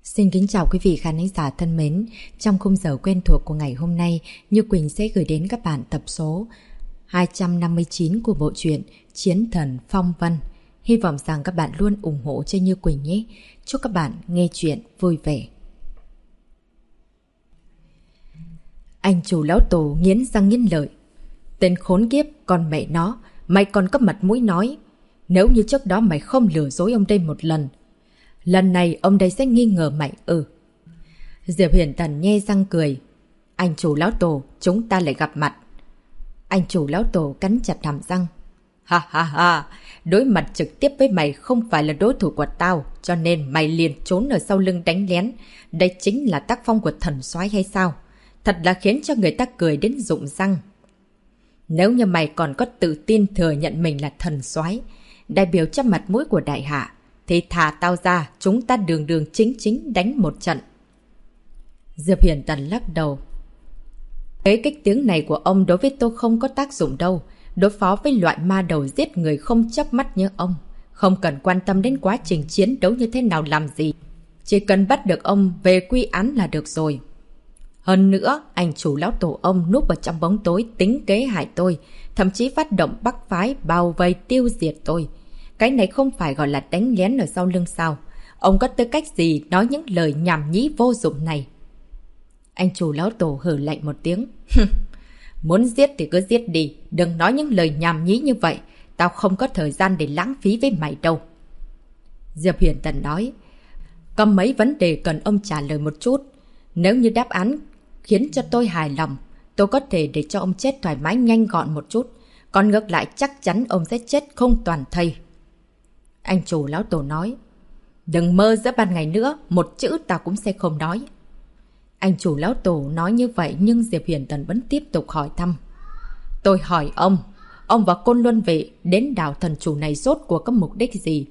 Xin kính chào quý vị khán giả thân mến. Trong khung giờ quen thuộc của ngày hôm nay, Như Quỳnh sẽ gửi đến các bạn tập số 259 của bộ truyện Chiến Thần Phong Vân. Hy vọng rằng các bạn luôn ủng hộ cho Như Quỳnh nhé. Chúc các bạn nghe chuyện vui vẻ. Anh chủ lão tổ nghiến răng nghiến lợi. Tên khốn kiếp, con mẹ nó, mày còn có mặt mũi nói. Nếu như trước đó mày không lừa dối ông đây một lần này ông đây sẽ nghi ngờ mày. Diệp Huyền Tần nhe răng cười. Anh chủ lão tổ, chúng ta lại gặp mặt. Anh chủ lão tổ cắn chặt hàm răng. Ha ha ha, đối mặt trực tiếp với mày không phải là đối thủ của tao, cho nên mày liền trốn ở sau lưng đánh lén. Đây chính là tác phong của thần soái hay sao? Thật là khiến cho người ta cười đến rụng răng. Nếu như mày còn có tự tin thừa nhận mình là thần soái, đại biểu cho mặt mũi của đại hạ, thì thả tao ra, chúng ta đường đường chính chính đánh một trận. Diệp Huyền Tần lắc đầu. Cái kích tiếng này của ông đối với tôi không có tác dụng đâu. Đối phó với loại ma đầu giết người không chớp mắt như ông, không cần quan tâm đến quá trình chiến đấu như thế nào làm gì. Chỉ cần bắt được ông về quy án là được rồi. Hơn nữa, anh chủ lão tổ ông núp ở trong bóng tối tính kế hại tôi, thậm chí phát động bắc phái bao vây tiêu diệt tôi. Cái này không phải gọi là đánh lén ở sau lưng sao? Ông có tư cách gì nói những lời nhảm nhí vô dụng này? Anh chủ lão tổ hừ lạnh một tiếng. Muốn giết thì cứ giết đi, đừng nói những lời nhảm nhí như vậy. Tao không có thời gian để lãng phí với mày đâu. Diệp Huyền Tần nói. Có mấy vấn đề cần ông trả lời một chút. Nếu như đáp án khiến cho tôi hài lòng, tôi có thể để cho ông chết thoải mái nhanh gọn một chút. Còn ngược lại chắc chắn ông sẽ chết không toàn thây. Anh chủ lão tổ nói. Đừng mơ giữa ban ngày nữa, một chữ tao cũng sẽ không nói. Anh chủ lão tổ nói như vậy nhưng Diệp Huyền Tần vẫn tiếp tục hỏi thăm. Tôi hỏi ông và Côn Luân Vệ đến đảo thần chủ này rốt cuộc có mục đích gì?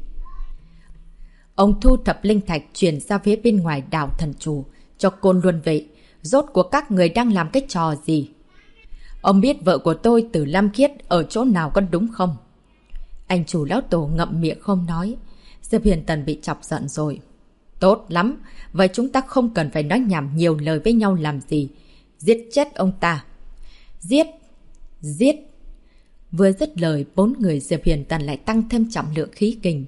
Ông thu thập linh thạch chuyển ra phía bên ngoài đảo thần chủ cho Côn Luân Vệ. Rốt cuộc các người đang làm cái trò gì? Ông biết vợ của tôi Tử Lam Khiết ở chỗ nào có đúng không? Anh chủ lão tổ ngậm miệng không nói. Diệp Huyền Tần bị chọc giận rồi. Tốt lắm, vậy chúng ta không cần phải nói nhảm nhiều lời với nhau làm gì. Giết chết ông ta. Giết. Vừa dứt lời, bốn người Diệp Huyền Tần lại tăng thêm trọng lượng khí kình.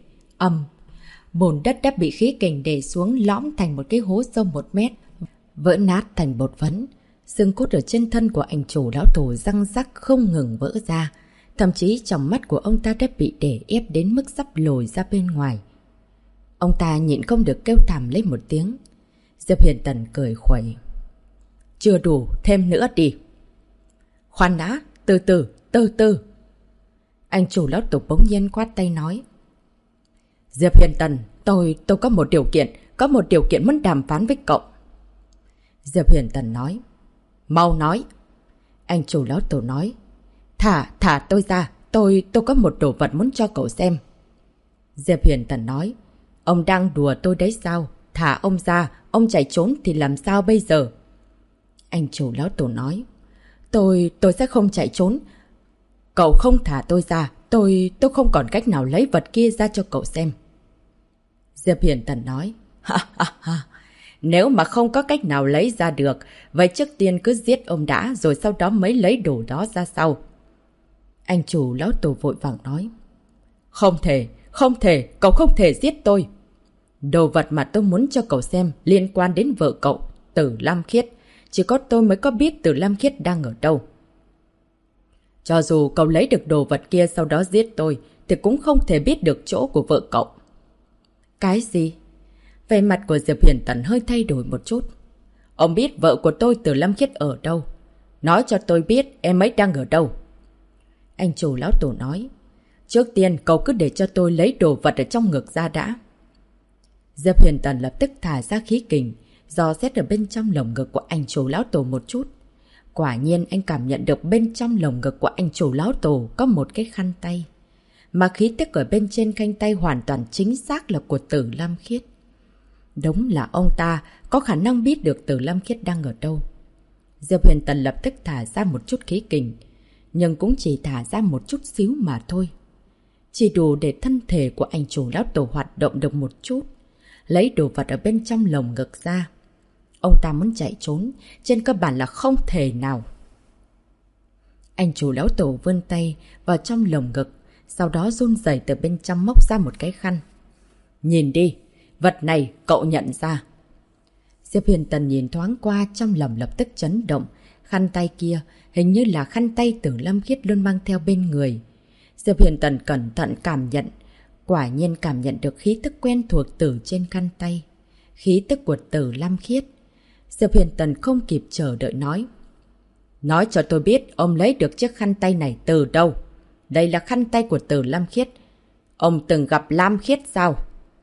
Bùn đất đã bị khí kình để xuống lõm thành một cái hố sâu 1 mét, vỡ nát thành bột phấn. Xương cốt ở trên thân của anh chủ lão tổ răng rắc không ngừng vỡ ra. Thậm chí trong mắt của ông ta đã bị đè ép đến mức sắp lồi ra bên ngoài. Ông ta nhịn không được kêu thảm lấy một tiếng. Diệp Huyền Tần cười khuẩy. Chưa đủ, thêm nữa đi. Khoan đã, từ từ. Anh chủ lão tổ bỗng nhiên quát tay nói. Diệp Huyền Tần, tôi có một điều kiện muốn đàm phán với cậu. Diệp Huyền Tần nói. Mau nói. Anh chủ lão tổ nói. Thả tôi ra, tôi có một đồ vật muốn cho cậu xem. Diệp Huyền Tần nói. Ông đang đùa tôi đấy sao? Thả ông ra, ông chạy trốn thì làm sao bây giờ? Anh chủ lão tổ nói. Tôi sẽ không chạy trốn. Cậu không thả tôi ra, tôi không còn cách nào lấy vật kia ra cho cậu xem. Diệp Huyền Tần nói. Ha. Nếu mà không có cách nào lấy ra được, vậy trước tiên cứ giết ông đã, rồi sau đó mới lấy đồ đó ra sau. Anh chủ lão tổ vội vàng nói. Không thể, cậu không thể giết tôi. Đồ vật mà tôi muốn cho cậu xem liên quan đến vợ cậu, Tử Lam Khiết. Chỉ có tôi mới có biết Tử Lam Khiết đang ở đâu. Cho dù cậu lấy được đồ vật kia sau đó giết tôi, thì cũng không thể biết được chỗ của vợ cậu. Cái gì? Vẻ mặt của Diệp Huyền Tần hơi thay đổi một chút. Ông biết vợ của tôi Tử Lam Khiết ở đâu? Nói cho tôi biết em ấy đang ở đâu. Anh chủ lão tổ nói. Trước tiên cậu cứ để cho tôi lấy đồ vật ở trong ngực ra đã. Diệp Huyền Tần lập tức thả ra khí kình, dò xét ở bên trong lồng ngực của anh chủ lão tổ một chút. Quả nhiên anh cảm nhận được bên trong lồng ngực của anh chủ lão tổ có một cái khăn tay. Mà khí tức ở bên trên khăn tay hoàn toàn chính xác là của Tử Lam Khiết. Đúng là ông ta có khả năng biết được Tử Lam Khiết đang ở đâu. Diệp Huyền Tần lập tức thả ra một chút khí kình, nhưng cũng chỉ thả ra một chút xíu mà thôi. Chỉ đủ để thân thể của anh chủ lão tổ hoạt động được một chút. lấy đồ vật ở bên trong lồng ngực ra. Ông ta muốn chạy trốn, trên cơ bản là không thể nào. Anh chủ lão tổ vươn tay vào trong lồng ngực, sau đó run rẩy từ bên trong móc ra một cái khăn. Nhìn đi, vật này cậu nhận ra. Diệp Huyền Tần nhìn thoáng qua, trong lòng lập tức chấn động. Khăn tay kia hình như là khăn tay Tử Lâm Khiết luôn mang theo bên người. Diệp Huyền Tần cẩn thận cảm nhận, quả nhiên cảm nhận được khí tức quen thuộc từ trên khăn tay. Khí tức của Tử Lâm Khiết. Diệp Huyền Tần không kịp chờ đợi nói. Nói cho tôi biết ông lấy được chiếc khăn tay này từ đâu? Đây là khăn tay của Tử Lâm Khiết. Ông từng gặp Lam Khiết sao?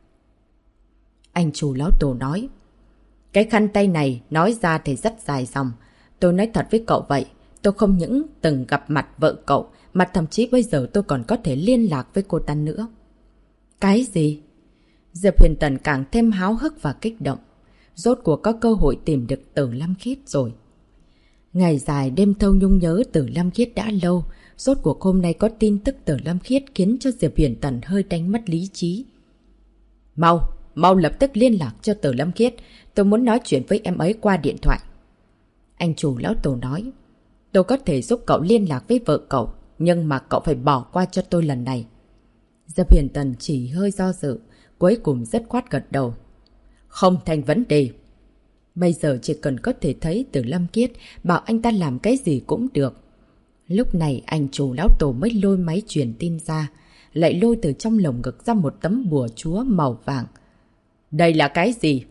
Anh chủ lão tổ nói. Cái khăn tay này nói ra thì rất dài dòng. Tôi nói thật với cậu vậy. Tôi không những từng gặp mặt vợ cậu, mà thậm chí bây giờ tôi còn có thể liên lạc với cô ta nữa. Cái gì? Diệp Huyền Tần càng thêm háo hức và kích động. Rốt cuộc có cơ hội tìm được Tử Lâm Khiết rồi. Ngày dài đêm thâu nhung nhớ Tử Lâm Khiết đã lâu. Rốt cuộc hôm nay có tin tức Tử Lâm Khiết khiến cho Diệp Huyền Tần hơi đánh mất lý trí. Mau lập tức liên lạc cho Tử Lâm Khiết. Tôi muốn nói chuyện với em ấy qua điện thoại. Anh chủ lão tổ nói. Tôi có thể giúp cậu liên lạc với vợ cậu, nhưng mà cậu phải bỏ qua cho tôi lần này. Diệp Huyền Tần chỉ hơi do dự, cuối cùng rất khoát gật đầu. Không thành vấn đề. Bây giờ chỉ cần có thể thấy Tử Lâm Khiết, bảo anh ta làm cái gì cũng được. Lúc này anh chủ lão tổ mới lôi máy truyền tin ra, lại lôi từ trong lồng ngực ra một tấm bùa chúa màu vàng. Đây là cái gì?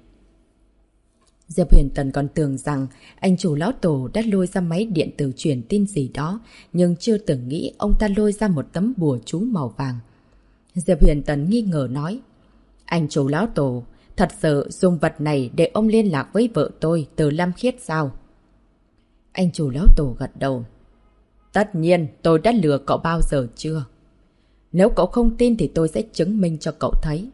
Diệp Huyền Tần còn tưởng rằng anh chủ lão tổ đã lôi ra máy điện tử truyền tin gì đó, nhưng chưa từng nghĩ ông ta lôi ra một tấm bùa chú màu vàng. Diệp Huyền Tần nghi ngờ nói. Anh chủ lão tổ, thật sự dùng vật này để ông liên lạc với vợ tôi, Tử Lâm Khiết sao? Anh chủ lão tổ gật đầu. Tất nhiên, tôi đã lừa cậu bao giờ chưa? Nếu cậu không tin thì tôi sẽ chứng minh cho cậu thấy.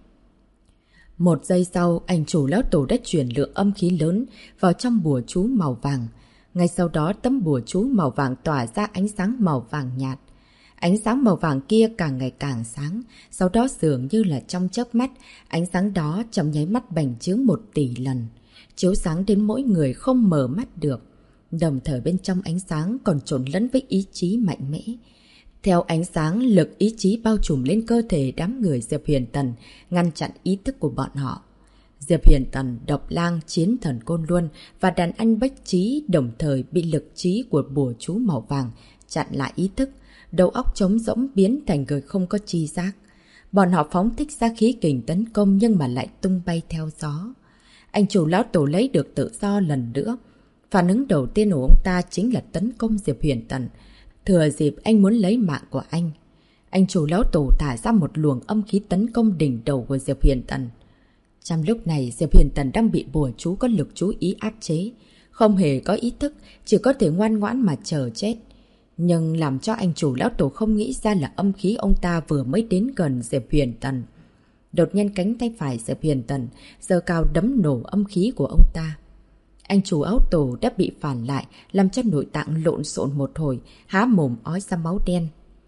Một giây sau, anh chủ lão tổ đã chuyển lượng âm khí lớn vào trong bùa chú màu vàng. Ngay sau đó, tấm bùa chú màu vàng tỏa ra ánh sáng màu vàng nhạt. Ánh sáng màu vàng kia càng ngày càng sáng, sau đó dường như là trong chớp mắt, ánh sáng đó trong nháy mắt bành trướng 1 tỷ lần, chiếu sáng đến mỗi người không mở mắt được. Đồng thời bên trong ánh sáng còn trộn lẫn với ý chí mạnh mẽ. Theo ánh sáng, lực ý chí bao trùm lên cơ thể đám người Diệp Huyền Tần, ngăn chặn ý thức của bọn họ. Diệp Huyền Tần, Độc Lang, Chiến Thần Côn Luân và đàn anh Bách Trí đồng thời bị lực trí của bùa chú màu vàng chặn lại ý thức, đầu óc trống rỗng biến thành người không có tri giác. Bọn họ phóng thích ra khí kình tấn công nhưng mà lại tung bay theo gió. Anh chủ lão tổ lấy được tự do lần nữa. Phản ứng đầu tiên của ông ta chính là tấn công Diệp Huyền Tần. Thừa dịp anh muốn lấy mạng của anh. Anh chủ lão tổ thả ra một luồng âm khí tấn công đỉnh đầu của Diệp Huyền Tần. Trong lúc này Diệp Huyền Tần đang bị bùa chú có lực chú ý áp chế. Không hề có ý thức, chỉ có thể ngoan ngoãn mà chờ chết. Nhưng làm cho anh chủ lão tổ không nghĩ ra là âm khí ông ta vừa mới đến gần Diệp Huyền Tần. Đột nhiên cánh tay phải Diệp Huyền Tần giơ cao đấm nổ âm khí của ông ta. Anh chủ áo tổ đã bị phản lại, làm cho nội tạng lộn xộn một hồi, há mồm ói ra máu đen.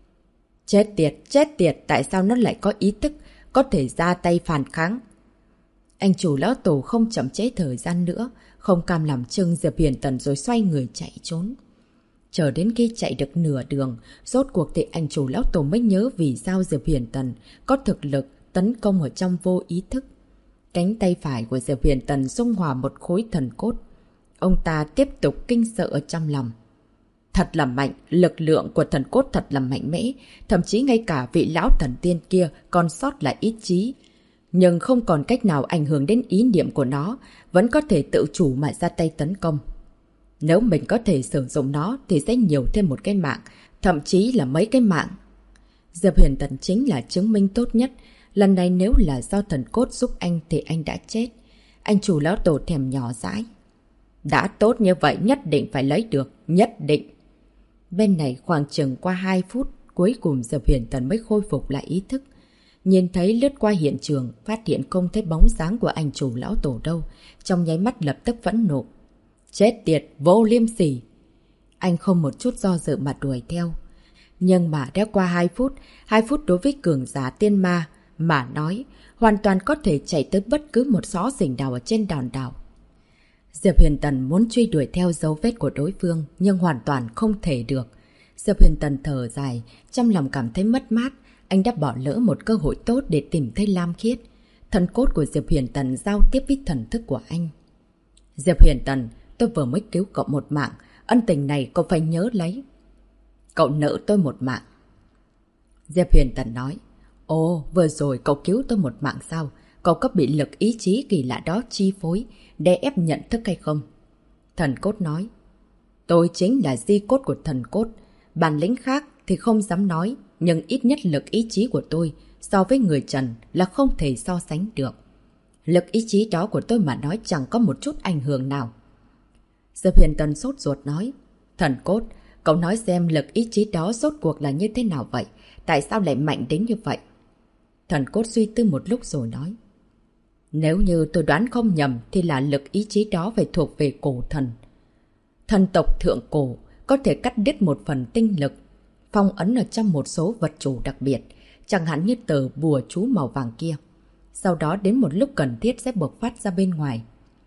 Chết tiệt, tại sao nó lại có ý thức, có thể ra tay phản kháng? Anh chủ lão tổ không chậm trễ thời gian nữa, không cam làm chừng Diệp Huyền Tần rồi xoay người chạy trốn. Chờ đến khi chạy được nửa đường, rốt cuộc thì anh chủ lão tổ mới nhớ vì sao Diệp Huyền Tần có thực lực tấn công ở trong vô ý thức. Cánh tay phải của Diệp Huyền Tần dung hòa một khối thần cốt. Ông ta tiếp tục kinh sợ ở trong lòng. Thật là mạnh, lực lượng của thần cốt thật là mạnh mẽ, thậm chí ngay cả vị lão thần tiên kia còn sót lại ý chí. Nhưng không còn cách nào ảnh hưởng đến ý niệm của nó, vẫn có thể tự chủ mà ra tay tấn công. Nếu mình có thể sử dụng nó thì sẽ nhiều thêm một cái mạng, thậm chí là mấy cái mạng. Diệp Huyền Tần chính là chứng minh tốt nhất. Lần này nếu là do thần cốt giúp anh thì anh đã chết. Anh chủ lão tổ thèm nhỏ dãi. Đã tốt như vậy nhất định phải lấy được, nhất định. Bên này khoảng chừng qua 2 phút, cuối cùng Diệp Huyền Tần mới khôi phục lại ý thức. Nhìn thấy lướt qua hiện trường, phát hiện không thấy bóng dáng của anh chủ lão tổ đâu. Trong nháy mắt lập tức phẫn nộ. Chết tiệt, vô liêm sỉ. Anh không một chút do dự mà đuổi theo. Nhưng mà đã qua 2 phút đối với cường giả tiên ma mà nói, hoàn toàn có thể chạy tới bất cứ một xó xỉnh nào ở trên đòn đảo. Diệp Huyền Tần muốn truy đuổi theo dấu vết của đối phương, nhưng hoàn toàn không thể được. Diệp Huyền Tần thở dài, trong lòng cảm thấy mất mát, anh đã bỏ lỡ một cơ hội tốt để tìm thấy Lam Khiết. Thần cốt của Diệp Huyền Tần giao tiếp với thần thức của anh. Diệp Huyền Tần, tôi vừa mới cứu cậu một mạng, ân tình này cậu phải nhớ lấy. Cậu nợ tôi một mạng. Diệp Huyền Tần nói, ồ, vừa rồi cậu cứu tôi một mạng sao? Cậu có bị lực ý chí kỳ lạ đó chi phối, đè ép nhận thức hay không? Thần cốt nói, tôi chính là di cốt của thần cốt. Bản lĩnh khác thì không dám nói, nhưng ít nhất lực ý chí của tôi so với người Trần là không thể so sánh được. Lực ý chí đó của tôi mà nói chẳng có một chút ảnh hưởng nào. Diệp Huyền Tần sốt ruột nói, thần cốt, cậu nói xem lực ý chí đó rốt cuộc là như thế nào vậy? Tại sao lại mạnh đến như vậy? Thần cốt suy tư một lúc rồi nói, nếu như tôi đoán không nhầm thì là lực ý chí đó phải thuộc về cổ thần. Thần tộc thượng cổ có thể cắt đứt một phần tinh lực, phong ấn ở trong một số vật chủ đặc biệt, chẳng hạn như tờ bùa chú màu vàng kia. Sau đó đến một lúc cần thiết sẽ bộc phát ra bên ngoài.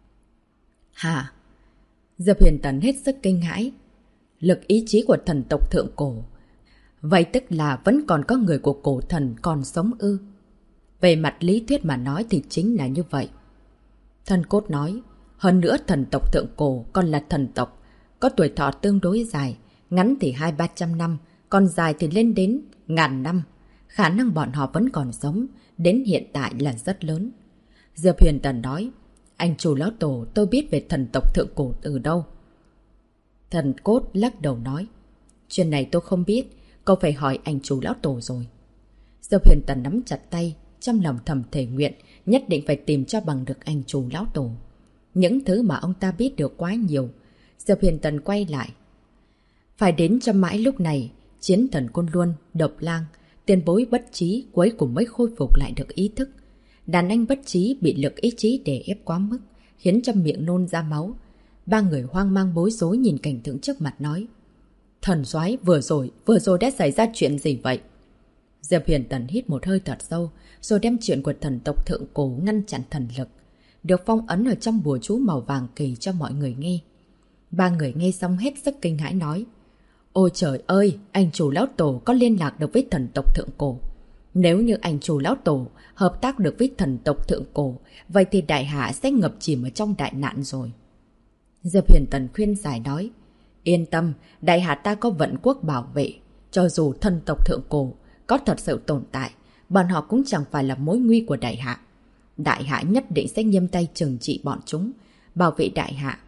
Hả? Diệp Huyền Tần hết sức kinh hãi. Lực ý chí của thần tộc thượng cổ. Vậy tức là vẫn còn có người của cổ thần còn sống ư? Về mặt lý thuyết mà nói thì chính là như vậy. Thần cốt nói, hơn nữa thần tộc thượng cổ còn là thần tộc, có tuổi thọ tương đối dài, ngắn thì 200-300 năm, còn dài thì lên đến 1000 năm. Khả năng bọn họ vẫn còn sống, đến hiện tại là rất lớn. Diệp Huyền Tần nói, anh chủ lão tổ, tôi biết về thần tộc thượng cổ từ đâu? Thần cốt lắc đầu nói, chuyện này tôi không biết, cậu phải hỏi anh chủ lão tổ rồi. Diệp Huyền Tần nắm chặt tay, trong lòng thầm thể nguyện, nhất định phải tìm cho bằng được anh chủ lão tổ. Những thứ mà ông ta biết được quá nhiều. Diệp Huyền Tần quay lại. Phải đến cho mãi lúc này, chiến thần Côn Luân, Độc Lang, tiền bối bất trí cuối cùng mới khôi phục lại được ý thức. Đàn anh bất trí bị lực ý chí đè ép quá mức, khiến cho miệng nôn ra máu. Ba người hoang mang bối rối nhìn cảnh tượng trước mặt nói, thần soái, vừa rồi đã xảy ra chuyện gì vậy? Diệp Huyền Tần hít một hơi thật sâu, rồi đem chuyện của thần tộc thượng cổ ngăn chặn thần lực, được phong ấn ở trong bùa chú màu vàng kỳ cho mọi người nghe. Ba người nghe xong hết sức kinh hãi nói, ôi trời ơi, anh chủ lão tổ có liên lạc được với thần tộc thượng cổ. Nếu như anh chủ lão tổ hợp tác được với thần tộc thượng cổ, vậy thì đại hạ sẽ ngập chìm ở trong đại nạn rồi. Diệp Huyền Tần khuyên giải nói, yên tâm, đại hạ ta có vận quốc bảo vệ. Cho dù thần tộc thượng cổ có thật sự tồn tại, bọn họ cũng chẳng phải là mối nguy của đại hạ. Đại hạ nhất định sẽ nghiêm tay trừng trị bọn chúng, bảo vệ đại hạ.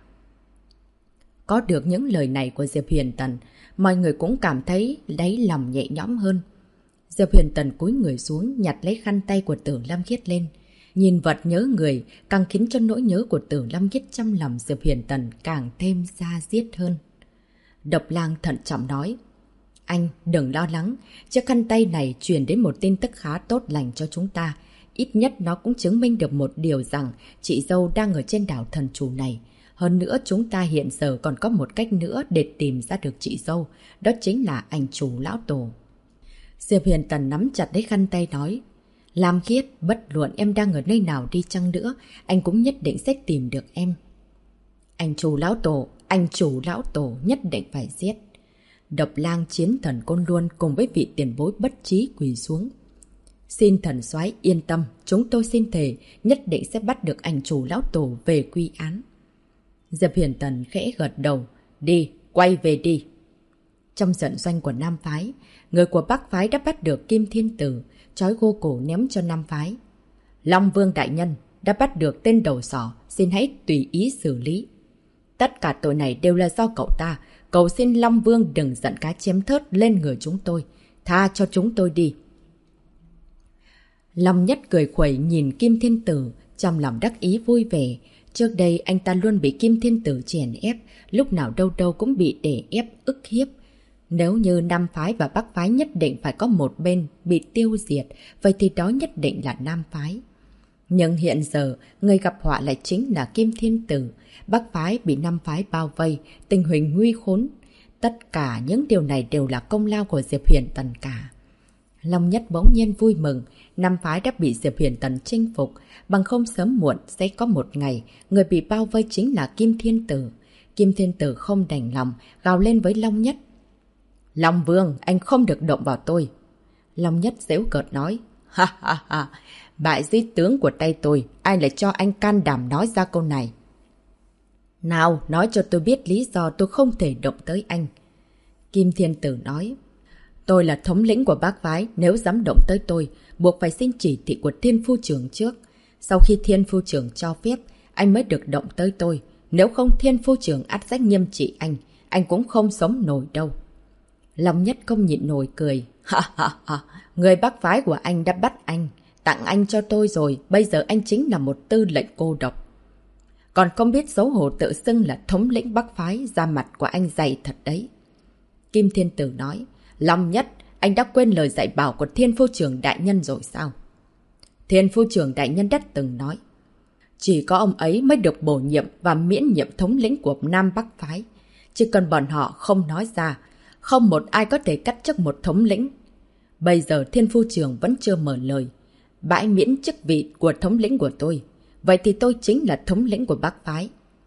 Có được những lời này của Diệp Huyền Tần, mọi người cũng cảm thấy đáy lòng nhẹ nhõm hơn. Diệp Huyền Tần cúi người xuống, nhặt lấy khăn tay của Tử Lam Khiết lên. Nhìn vật nhớ người, càng khiến cho nỗi nhớ của Tử Lam Khiết trong lòng Diệp Huyền Tần càng thêm da diết hơn. Độc Lang thận trọng nói, anh đừng lo lắng, chiếc khăn tay này truyền đến một tin tức khá tốt lành cho chúng ta. Ít nhất nó cũng chứng minh được một điều rằng chị dâu đang ở trên đảo thần chủ này. Hơn nữa chúng ta hiện giờ còn có một cách nữa để tìm ra được chị dâu, đó chính là anh chủ lão tổ. Diệp Huyền Tần nắm chặt lấy khăn tay nói, Lam Khiết, bất luận em đang ở nơi nào đi chăng nữa, anh cũng nhất định sẽ tìm được em. Anh chủ lão tổ nhất định phải giết. Độc Lang, chiến thần Côn Luân cùng với vị tiền bối bất trí quỳ xuống. Xin thần soái yên tâm, chúng tôi xin thề nhất định sẽ bắt được anh chủ lão tổ về quy án. Diệp Huyền Tần khẽ gật đầu, đi, quay về đi. Trong trận doanh của Nam Phái, người của Bắc Phái đã bắt được Kim Thiên Tử, trói gô cổ ném cho Nam Phái. Long Vương đại nhân đã bắt được tên đầu sỏ, xin hãy tùy ý xử lý. Tất cả tội này đều là do cậu ta, cầu xin Long Vương đừng giận cá chém thớt lên người chúng tôi, tha cho chúng tôi đi. Long Nhất cười khuẩy nhìn Kim Thiên Tử, trong lòng đắc ý vui vẻ. Trước đây anh ta luôn bị Kim Thiên Tử chèn ép, lúc nào đâu đâu cũng bị đè ép ức hiếp. Nếu như Nam Phái và Bắc Phái nhất định phải có một bên bị tiêu diệt, vậy thì đó nhất định là Nam Phái. Nhưng hiện giờ, người gặp họa lại chính là Kim Thiên Tử. Bắc Phái bị Nam Phái bao vây, tình hình nguy khốn. Tất cả những điều này đều là công lao của Diệp Huyền Tần cả. Long Nhất bỗng nhiên vui mừng, năm phái đã bị Diệp Huyền Tần chinh phục, bằng không sớm muộn sẽ có một ngày, người bị bao vây chính là Kim Thiên Tử. Kim Thiên Tử không đành lòng, gào lên với Long Nhất. Long Vương, anh không được động vào tôi. Long Nhất giễu cợt nói, ha ha ha, bại dưới tướng của tay tôi, ai lại cho anh can đảm nói ra câu này? Nào, nói cho tôi biết lý do tôi không thể động tới anh. Kim Thiên Tử nói, tôi là thống lĩnh của bác phái, nếu dám động tới tôi, buộc phải xin chỉ thị của Thiên Phu Trưởng trước. Sau khi Thiên Phu Trưởng cho phép, anh mới được động tới tôi. Nếu không Thiên Phu Trưởng ắt sẽ nghiêm trị anh cũng không sống nổi đâu. Long Nhất không nhịn nổi cười. Ha ha ha, người bác phái của anh đã bắt anh, tặng anh cho tôi rồi, bây giờ anh chính là một tư lệnh cô độc. Còn không biết xấu hổ tự xưng là thống lĩnh bác phái, da mặt của anh dày thật đấy. Kim Thiên Tử nói, Long Nhất, anh đã quên lời dạy bảo của Thiên Phu Trưởng đại nhân rồi sao? Thiên Phu Trưởng đại nhân đã từng nói, chỉ có ông ấy mới được bổ nhiệm và miễn nhiệm thống lĩnh của Nam Bắc phái. Chỉ cần bọn họ không nói ra, không một ai có thể cắt chức một thống lĩnh. Bây giờ Thiên Phu Trưởng vẫn chưa mở lời, bãi miễn chức vị của thống lĩnh của tôi. Vậy thì tôi chính là thống lĩnh của Bắc phái.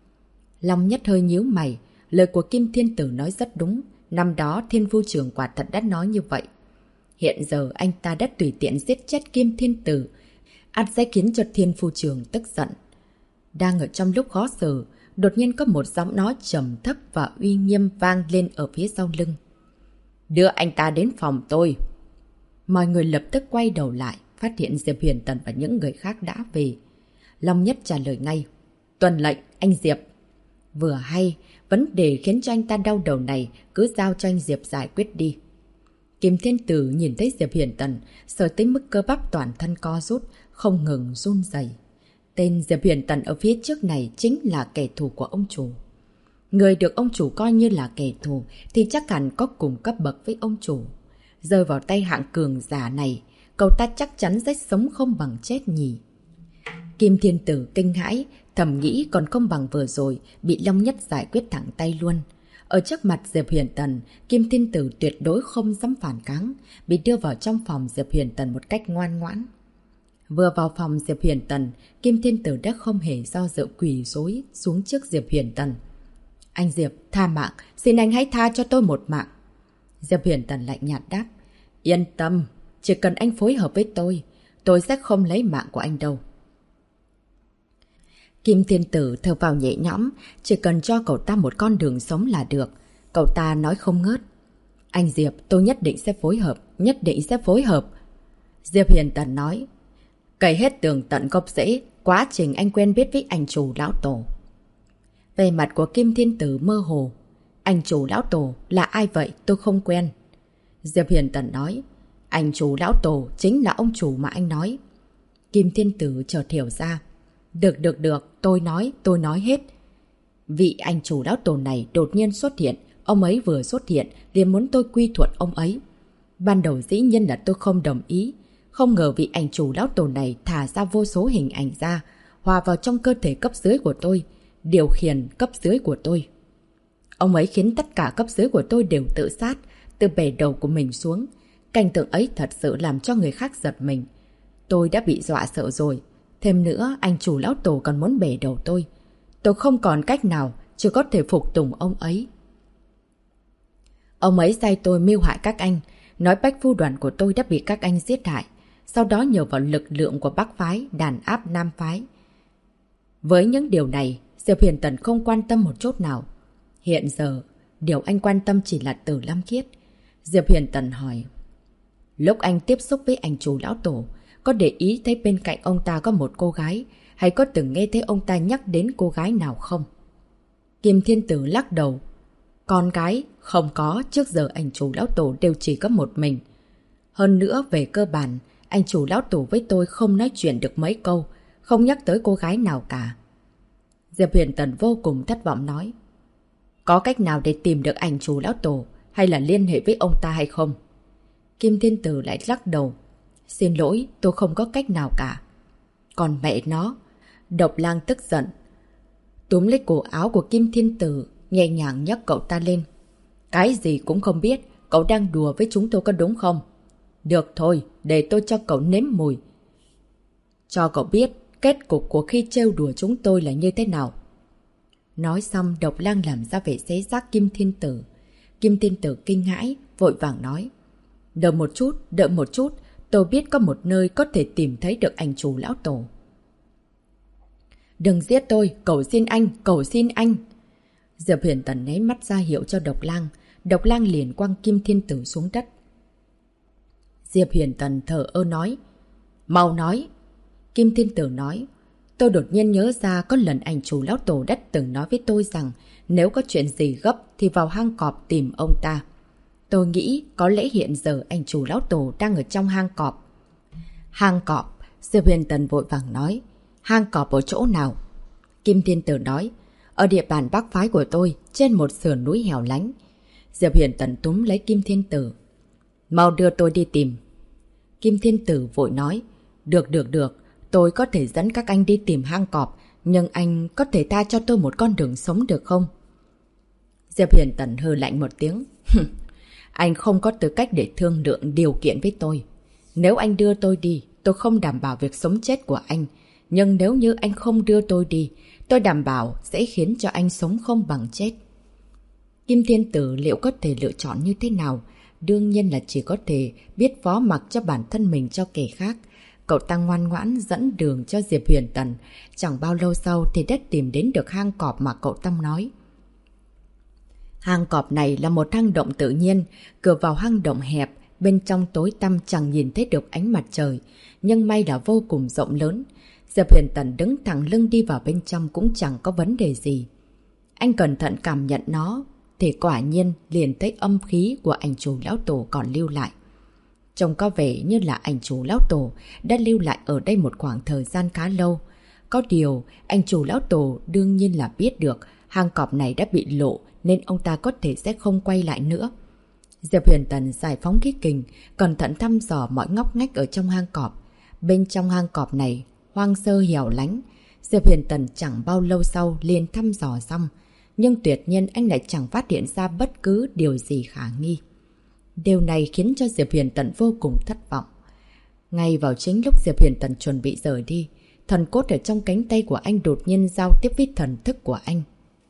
Long Nhất hơi nhíu mày, lời của Kim Thiên Tử nói rất đúng. Năm đó Thiên Phu Trưởng quả thật đã nói như vậy. Hiện giờ anh ta đã tùy tiện giết chết Kim Thiên Tử, ắt sẽ khiến cho Thiên Phu Trưởng tức giận. Đang ở trong lúc khó xử, đột nhiên có một giọng nói trầm thấp và uy nghiêm vang lên ở phía sau lưng. Đưa anh ta đến phòng tôi. Mọi người lập tức quay đầu lại, phát hiện Diệp Huyền Tần và những người khác đã về. Long Nhất trả lời ngay. Tuân lệnh, anh Diệp. Vừa hay, vấn đề khiến cho anh ta đau đầu này cứ giao cho anh Diệp giải quyết đi. Kim Thiên Tử nhìn thấy Diệp Huyền Tần, sợ tới mức cơ bắp toàn thân co rút, không ngừng run rẩy. Tên Diệp Huyền Tần ở phía trước này chính là kẻ thù của ông chủ. Người được ông chủ coi như là kẻ thù thì chắc hẳn có cùng cấp bậc với ông chủ. Rơi vào tay hạng cường giả này, cậu ta chắc chắn sẽ sống không bằng chết nhỉ. Kim Thiên Tử kinh hãi, thầm nghĩ còn không bằng vừa rồi, bị Long Nhất giải quyết thẳng tay luôn. Ở trước mặt Diệp Huyền Tần, Kim Thiên Tử tuyệt đối không dám phản kháng, bị đưa vào trong phòng Diệp Huyền Tần một cách ngoan ngoãn. Vừa vào phòng Diệp Huyền Tần, Kim Thiên Tử đã không hề do dự quỳ rối xuống trước Diệp Huyền Tần. Anh Diệp, tha mạng, xin anh hãy tha cho tôi một mạng. Diệp Huyền Tần lạnh nhạt đáp. Yên tâm, chỉ cần anh phối hợp với tôi sẽ không lấy mạng của anh đâu. Kim Thiên Tử thở vào nhẹ nhõm, chỉ cần cho cậu ta một con đường sống là được. Cậu ta nói không ngớt. Anh Diệp, tôi nhất định sẽ phối hợp, nhất định sẽ phối hợp. Diệp Huyền Tần nói. Cày hết tường tận gốc rễ, quá trình anh quen biết với anh chủ lão tổ. Về mặt của Kim Thiên Tử mơ hồ. Anh chủ lão tổ là ai vậy, tôi không quen. Diệp Huyền Tần nói. Anh chủ lão tổ chính là ông chủ mà anh nói. Kim Thiên Tử chợt hiểu ra. Được, tôi nói hết. Vị anh chủ lão tổ này đột nhiên xuất hiện, ông ấy vừa xuất hiện liền muốn tôi quy thuận ông ấy. Ban đầu dĩ nhiên là tôi không đồng ý, không ngờ vị anh chủ lão tổ này thả ra vô số hình ảnh ra, hòa vào trong cơ thể cấp dưới của tôi, điều khiển cấp dưới của tôi. Ông ấy khiến tất cả cấp dưới của tôi đều tự sát, từ bể đầu của mình xuống. Cảnh tượng ấy thật sự làm cho người khác giật mình. Tôi đã bị dọa sợ rồi. Thêm nữa, anh chủ lão tổ còn muốn bể đầu tôi. Tôi không còn cách nào, chỉ có thể phục tùng ông ấy. Ông ấy sai tôi mưu hại các anh, nói bách phu đoàn của tôi đã bị các anh giết hại. Sau đó nhờ vào lực lượng của Bắc phái, đàn áp Nam phái. Với những điều này, Diệp Huyền Tần không quan tâm một chút nào. Hiện giờ, điều anh quan tâm chỉ là Tử Lam Khiết. Diệp Huyền Tần hỏi. Lúc anh tiếp xúc với anh chủ lão tổ, có để ý thấy bên cạnh ông ta có một cô gái, hay có từng nghe thấy ông ta nhắc đến cô gái nào không? Kim Thiên Tử lắc đầu. Con gái? Không có, trước giờ anh chủ lão tổ đều chỉ có một mình. Hơn nữa, về cơ bản, anh chủ lão tổ với tôi không nói chuyện được mấy câu, không nhắc tới cô gái nào cả. Diệp Huyền Tần vô cùng thất vọng nói. Có cách nào để tìm được anh chủ lão tổ, hay là liên hệ với ông ta hay không? Kim Thiên Tử lại lắc đầu. Xin lỗi, tôi không có cách nào cả. Còn mẹ nó. Độc Lang tức giận, túm lấy cổ áo của Kim Thiên Tử, nhẹ nhàng nhấc cậu ta lên. Cái gì cũng không biết, cậu đang đùa với chúng tôi có đúng không? Được thôi, để tôi cho cậu nếm mùi. Cho cậu biết kết cục của khi trêu đùa chúng tôi là như thế nào. Nói xong, Độc Lang làm ra vẻ xé xác Kim Thiên Tử. Kim Thiên Tử kinh hãi, vội vàng nói. Đợi một chút, tôi biết có một nơi có thể tìm thấy được anh chủ lão tổ. Đừng giết tôi, cầu xin anh. Diệp Huyền Tần nháy mắt ra hiệu cho Độc Lang liền quăng Kim Thiên Tử xuống đất. Diệp Huyền Tần thở ơ nói. Mau nói. Kim Thiên Tử nói. Tôi đột nhiên nhớ ra có lần anh chủ lão tổ đất từng nói với tôi rằng nếu có chuyện gì gấp thì vào hang cọp tìm ông ta. Tôi nghĩ có lẽ hiện giờ anh chủ lão tổ đang ở trong hang cọp. Hang cọp, Diệp Huyền Tần vội vàng nói. Hang cọp ở chỗ nào? Kim Thiên Tử nói. Ở địa bàn bắc phái của tôi, trên một sườn núi hẻo lánh. Diệp Huyền Tần túm lấy Kim Thiên Tử. Mau đưa tôi đi tìm. Kim Thiên Tử vội nói. Được, tôi có thể dẫn các anh đi tìm hang cọp, nhưng anh có thể tha cho tôi một con đường sống được không? Diệp Huyền Tần hừ lạnh một tiếng. Anh không có tư cách để thương lượng điều kiện với tôi. Nếu anh đưa tôi đi, tôi không đảm bảo việc sống chết của anh. Nhưng nếu như anh không đưa tôi đi, tôi đảm bảo sẽ khiến cho anh sống không bằng chết. Kim Thiên Tử liệu có thể lựa chọn như thế nào? Đương nhiên là chỉ có thể biết phó mặc cho bản thân mình cho kẻ khác. Cậu ta ngoan ngoãn dẫn đường cho Diệp Huyền Tần. Chẳng bao lâu sau thì đã tìm đến được hang cọp mà cậu ta nói. Hang cọp này là một hang động tự nhiên. Cửa vào hang động hẹp, bên trong tối tăm chẳng nhìn thấy được ánh mặt trời. Nhưng may là vô cùng rộng lớn. Diệp Huyền Tần đứng thẳng lưng đi vào bên trong cũng chẳng có vấn đề gì. Anh cẩn thận cảm nhận nó, thì quả nhiên liền thấy âm khí của anh chủ lão tổ còn lưu lại. Trông có vẻ như là anh chủ lão tổ đã lưu lại ở đây một khoảng thời gian khá lâu. Có điều, anh chủ lão tổ đương nhiên là biết được hang cọp này đã bị lộ nên ông ta có thể sẽ không quay lại nữa. Diệp Huyền Tần giải phóng khí kình, cẩn thận thăm dò mọi ngóc ngách ở trong hang cọp. Bên trong hang cọp này, hoang sơ hẻo lánh. Diệp Huyền Tần chẳng bao lâu sau liền thăm dò xong. Nhưng tuyệt nhiên anh lại chẳng phát hiện ra bất cứ điều gì khả nghi. Điều này khiến cho Diệp Huyền Tần vô cùng thất vọng. Ngay vào chính lúc Diệp Huyền Tần chuẩn bị rời đi, thần cốt ở trong cánh tay của anh đột nhiên giao tiếp với thần thức của anh.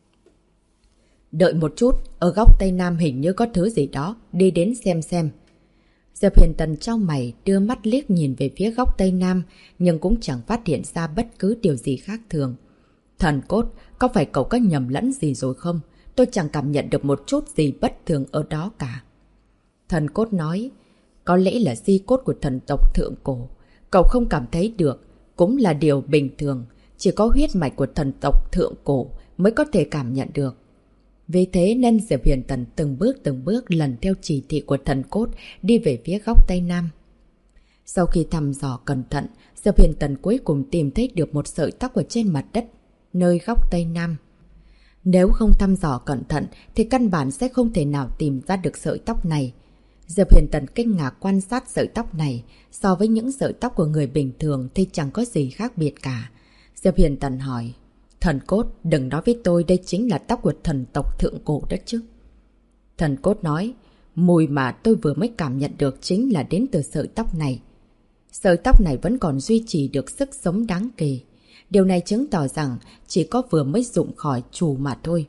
Đợi một chút, ở góc Tây Nam hình như có thứ gì đó, đi đến xem. Diệp Huyền Tần trao mày đưa mắt liếc nhìn về phía góc Tây Nam, nhưng cũng chẳng phát hiện ra bất cứ điều gì khác thường. Thần cốt, có phải cậu có nhầm lẫn gì rồi không? Tôi chẳng cảm nhận được một chút gì bất thường ở đó cả. Thần cốt nói, có lẽ là di cốt của thần tộc thượng cổ. Cậu không cảm thấy được, cũng là điều bình thường. Chỉ có huyết mạch của thần tộc thượng cổ mới có thể cảm nhận được. Vì thế nên Diệp Huyền Tần từng bước lần theo chỉ thị của thần cốt đi về phía góc Tây Nam. Sau khi thăm dò cẩn thận, Diệp Huyền Tần cuối cùng tìm thấy được một sợi tóc ở trên mặt đất, nơi góc Tây Nam. Nếu không thăm dò cẩn thận thì căn bản sẽ không thể nào tìm ra được sợi tóc này. Diệp Huyền Tần kinh ngạc quan sát sợi tóc này. So với những sợi tóc của người bình thường thì chẳng có gì khác biệt cả. Diệp Huyền Tần hỏi, thần cốt, đừng nói với tôi đây chính là tóc của thần tộc thượng cổ đó chứ. Thần cốt nói, mùi mà tôi vừa mới cảm nhận được chính là đến từ sợi tóc này. Sợi tóc này vẫn còn duy trì được sức sống đáng kể. Điều này chứng tỏ rằng chỉ có vừa mới rụng khỏi chủ mà thôi.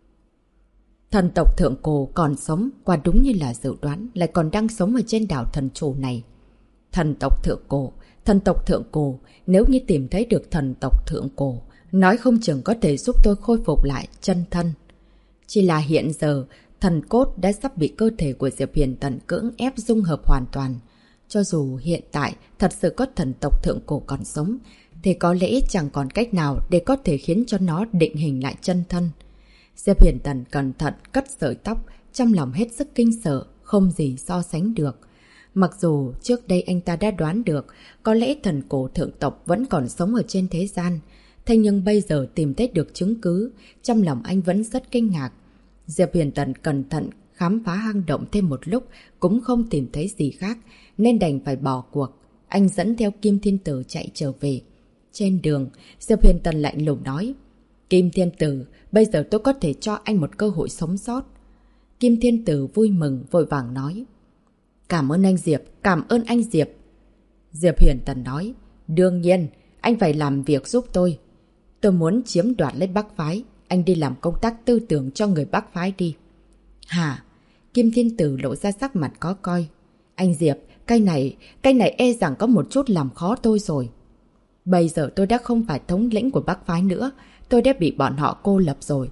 Thần tộc thượng cổ còn sống, quả đúng như là dự đoán, lại còn đang sống ở trên đảo thần chủ này. Thần tộc thượng cổ, nếu như tìm thấy được thần tộc thượng cổ, nói không chừng có thể giúp tôi khôi phục lại chân thân. Chỉ là hiện giờ, thần cốt đã sắp bị cơ thể của Diệp Huyền Tần cưỡng ép dung hợp hoàn toàn. Cho dù hiện tại thật sự có thần tộc thượng cổ còn sống, thì có lẽ chẳng còn cách nào để có thể khiến cho nó định hình lại chân thân. Diệp Huyền Tần cẩn thận cất sợi tóc, trong lòng hết sức kinh sợ, không gì so sánh được. Mặc dù trước đây anh ta đã đoán được có lẽ thần cổ thượng tộc vẫn còn sống ở trên thế gian, thế nhưng bây giờ tìm thấy được chứng cứ, trong lòng anh vẫn rất kinh ngạc. Diệp Huyền Tần cẩn thận khám phá hang động thêm một lúc cũng không tìm thấy gì khác, nên đành phải bỏ cuộc. Anh dẫn theo Kim Thiên Tử chạy trở về. Trên đường, Diệp Huyền Tần lạnh lùng nói, Kim Thiên Tử, bây giờ tôi có thể cho anh một cơ hội sống sót. Kim Thiên Tử vui mừng, vội vàng nói, Cảm ơn anh Diệp, cảm ơn anh Diệp. Diệp Huyền Tần nói, đương nhiên, anh phải làm việc giúp tôi. Tôi muốn chiếm đoạt lấy Bắc Phái, anh đi làm công tác tư tưởng cho người Bắc Phái đi. Hả? Kim Thiên Tử lộ ra sắc mặt có coi. Anh Diệp, cái này e rằng có một chút làm khó tôi rồi. Bây giờ tôi đã không phải thống lĩnh của Bắc Phái nữa, tôi đã bị bọn họ cô lập rồi.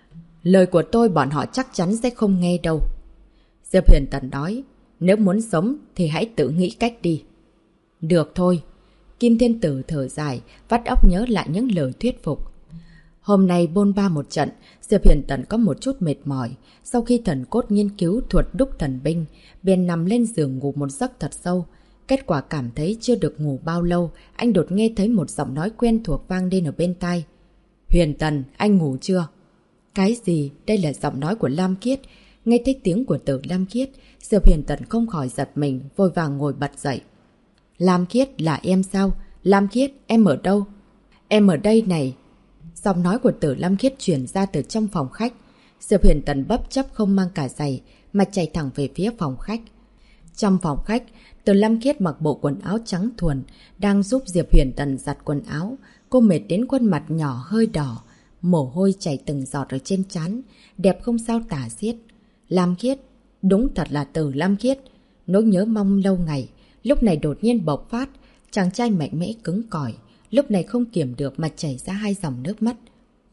Lời của tôi bọn họ chắc chắn sẽ không nghe đâu. Diệp Huyền Tần nói, nếu muốn sống thì hãy tự nghĩ cách đi. Được thôi. Kim Thiên Tử thở dài, vắt óc nhớ lại những lời thuyết phục. Hôm nay bôn ba một trận, Diệp Huyền Tần có một chút mệt mỏi. Sau khi thần cốt nghiên cứu thuật đúc thần binh,便nằm lên giường ngủ một giấc thật sâu. Kết quả cảm thấy chưa được ngủ bao lâu, anh đột nghe thấy một giọng nói quen thuộc vang lên ở bên tai. Huyền Tần, anh ngủ chưa? Cái gì? Đây là giọng nói của Lam Khiết. Nghe thấy tiếng của Tử Lam Khiết, Diệp Huyền Tần không khỏi giật mình, vội vàng ngồi bật dậy. Lam Khiết, là em sao? Lam Khiết, em ở đâu? Em ở đây này. Giọng nói của Tử Lam Khiết truyền ra từ trong phòng khách. Diệp Huyền Tần bấp chấp không mang cả giày mà chạy thẳng về phía phòng khách. Trong phòng khách, Tử Lam Khiết mặc bộ quần áo trắng thuần, đang giúp Diệp Huyền Tần giặt quần áo. Cô mệt đến khuôn mặt nhỏ hơi đỏ, mồ hôi chảy từng giọt ở trên trán, đẹp không sao tả xiết. Lam Khiết, đúng thật là Tử Lam Khiết. Nỗi nhớ mong lâu ngày, lúc này đột nhiên bộc phát. Chàng trai mạnh mẽ cứng cỏi, lúc này không kiểm được mà chảy ra hai dòng nước mắt.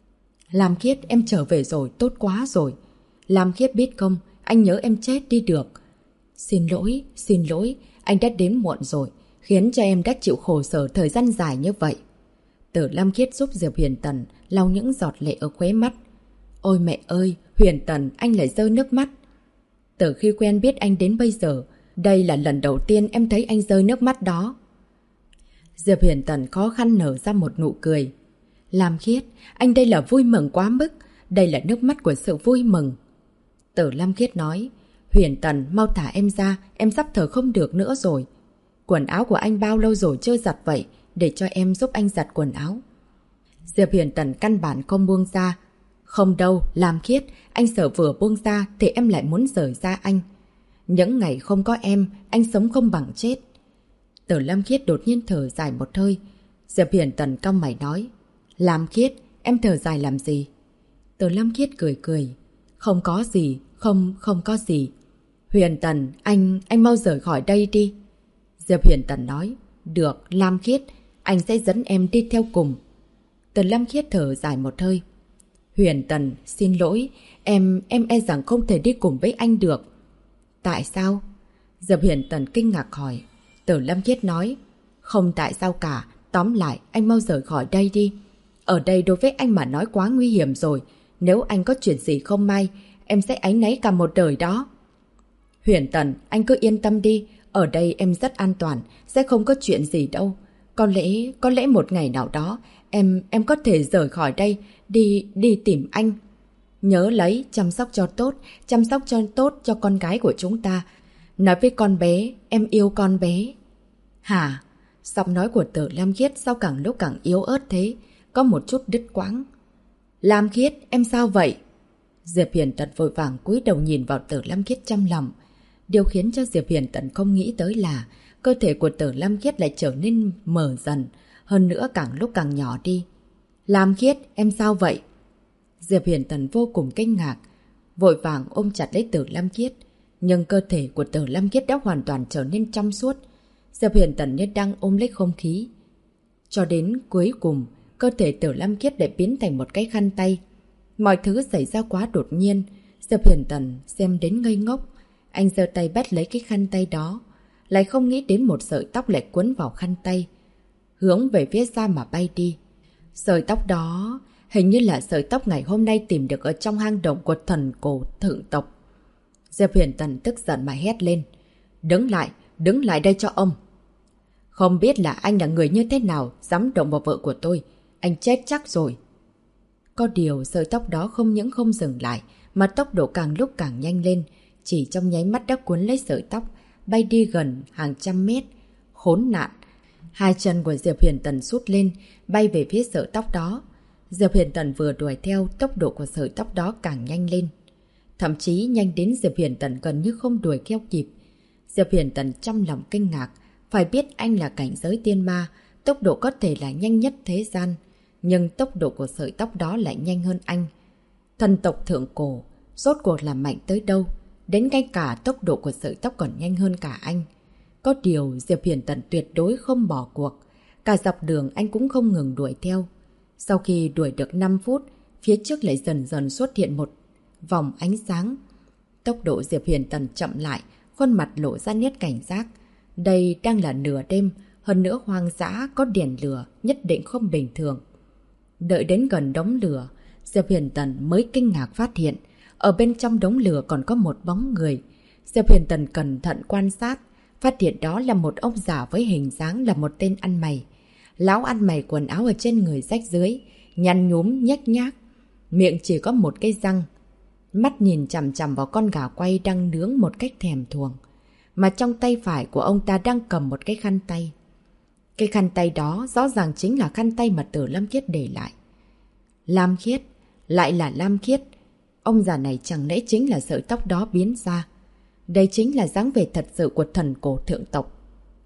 Lam Khiết, em trở về rồi, tốt quá rồi. Lam Khiết biết không, anh nhớ em chết đi được. Xin lỗi, anh đã đến muộn rồi, khiến cho em đã chịu khổ sở thời gian dài như vậy. Tử Lam Khiết giúp Diệp Huyền Tần lau những giọt lệ ở khóe mắt. Ôi mẹ ơi, Huyền Tần, anh lại rơi nước mắt. Từ khi quen biết anh đến bây giờ, đây là lần đầu tiên em thấy anh rơi nước mắt đó. Diệp Huyền Tần khó khăn nở ra một nụ cười. Lam Khiết, anh đây là vui mừng quá mức, đây là nước mắt của sự vui mừng. Tử Lam Khiết nói, Huyền Tần, mau thả em ra, em sắp thở không được nữa rồi. Quần áo của anh bao lâu rồi chưa giặt vậy, để cho em giúp anh giặt quần áo. Diệp Huyền Tần căn bản không buông ra. Không đâu, Lam Khiết, anh sợ vừa buông ra thì em lại muốn rời ra anh. Những ngày không có em, anh sống không bằng chết. Tử Lam Khiết đột nhiên thở dài một hơi. Diệp Huyền Tần cau mày nói, Lam Khiết, em thở dài làm gì? Tử Lam Khiết cười cười. Không có gì, không có gì. Huyền Tần, anh mau rời khỏi đây đi. Diệp Huyền Tần nói, được, Lam Khiết, anh sẽ dẫn em đi theo cùng. Tử Lam Khiết thở dài một hơi. Huyền Tần, xin lỗi, em e rằng không thể đi cùng với anh được. Tại sao? Diệp Huyền Tần kinh ngạc hỏi. Tử Lam Khiết nói, không tại sao cả, tóm lại anh mau rời khỏi đây đi. Ở đây đối với anh mà nói quá nguy hiểm rồi, nếu anh có chuyện gì không may, em sẽ áy náy cả một đời đó. Huyền Tần, anh cứ yên tâm đi, ở đây em rất an toàn, sẽ không có chuyện gì đâu. Có lẽ một ngày nào đó, em có thể rời khỏi đây, đi tìm anh. Nhớ lấy, chăm sóc cho tốt cho con gái của chúng ta. Nói với con bé, em yêu con bé. Hả? Giọng nói của Tử Lam Khiết sao càng lúc càng yếu ớt thế, có một chút đứt quãng. Lam Khiết, em sao vậy? Diệp Huyền Tần vội vàng cúi đầu nhìn vào Tử Lam Khiết trong lòng. Điều khiến cho Diệp Huyền Tần không nghĩ tới là cơ thể của Tử Lam Khiết lại trở nên mở dần, hơn nữa càng lúc càng nhỏ đi. Lam Khiết, em sao vậy? Diệp Huyền Tần vô cùng kinh ngạc, vội vàng ôm chặt lấy Tử Lam Khiết. Nhưng cơ thể của Tử Lam Khiết đã hoàn toàn trở nên trong suốt. Diệp Huyền Tần như đang ôm lấy không khí. Cho đến cuối cùng, cơ thể Tử Lam Khiết lại biến thành một cái khăn tay. Mọi thứ xảy ra quá đột nhiên. Diệp Huyền Tần xem đến ngây ngốc. Anh giơ tay bắt lấy cái khăn tay đó, lại không nghĩ đến một sợi tóc lại cuốn vào khăn tay, hướng về phía xa mà bay đi. Sợi tóc đó hình như là sợi tóc ngày hôm nay tìm được ở trong hang động của thần cổ thượng tộc. Diệp Huyền Tần tức giận mà hét lên. Đứng lại đây cho ông. Không biết là anh là người như thế nào, dám động vào vợ của tôi. Anh chết chắc rồi. Có điều sợi tóc đó không những không dừng lại, mà tốc độ càng lúc càng nhanh lên. Chỉ trong nháy mắt đã cuốn lấy sợi tóc, bay đi gần hàng trăm mét. Khốn nạn! Hai chân của Diệp Huyền Tần sút lên, bay về phía sợi tóc đó. Diệp Huyền Tần vừa đuổi theo, tốc độ của sợi tóc đó càng nhanh lên. Thậm chí nhanh đến Diệp Huyền Tần gần như không đuổi theo kịp. Diệp Huyền Tần trong lòng kinh ngạc, phải biết anh là cảnh giới tiên ma, tốc độ có thể là nhanh nhất thế gian, nhưng tốc độ của sợi tóc đó lại nhanh hơn anh. Thần tộc thượng cổ, rốt cuộc là mạnh tới đâu, đến ngay cả tốc độ của sợi tóc còn nhanh hơn cả anh. Có điều Diệp Huyền Tần tuyệt đối không bỏ cuộc, cả dọc đường anh cũng không ngừng đuổi theo. Sau khi đuổi được 5 phút, phía trước lại dần dần xuất hiện một vòng ánh sáng. Tốc độ Diệp Huyền Tần chậm lại, khuôn mặt lộ ra nét cảnh giác. Đây đang là nửa đêm, hơn nữa hoang dã có đèn lửa nhất định không bình thường. Đợi đến gần đống lửa, Diệp Huyền Tần mới kinh ngạc phát hiện, ở bên trong đống lửa còn có một bóng người. Diệp Huyền Tần cẩn thận quan sát, phát hiện đó là một ông già với hình dáng là một tên ăn mày. Lão ăn mày quần áo ở trên người rách rưới, nhăn nhúm nhếch nhác, miệng chỉ có một cái răng. Mắt nhìn chằm chằm vào con gà quay đang nướng một cách thèm thuồng. Mà trong tay phải của ông ta đang cầm một cái khăn tay. Cái khăn tay đó rõ ràng chính là khăn tay mà Tử Lâm Khiết để lại. Lam Khiết, lại là Lam Khiết. Ông già này chẳng lẽ chính là sợi tóc đó biến ra. Đây chính là dáng vẻ thật sự của thần cổ thượng tộc.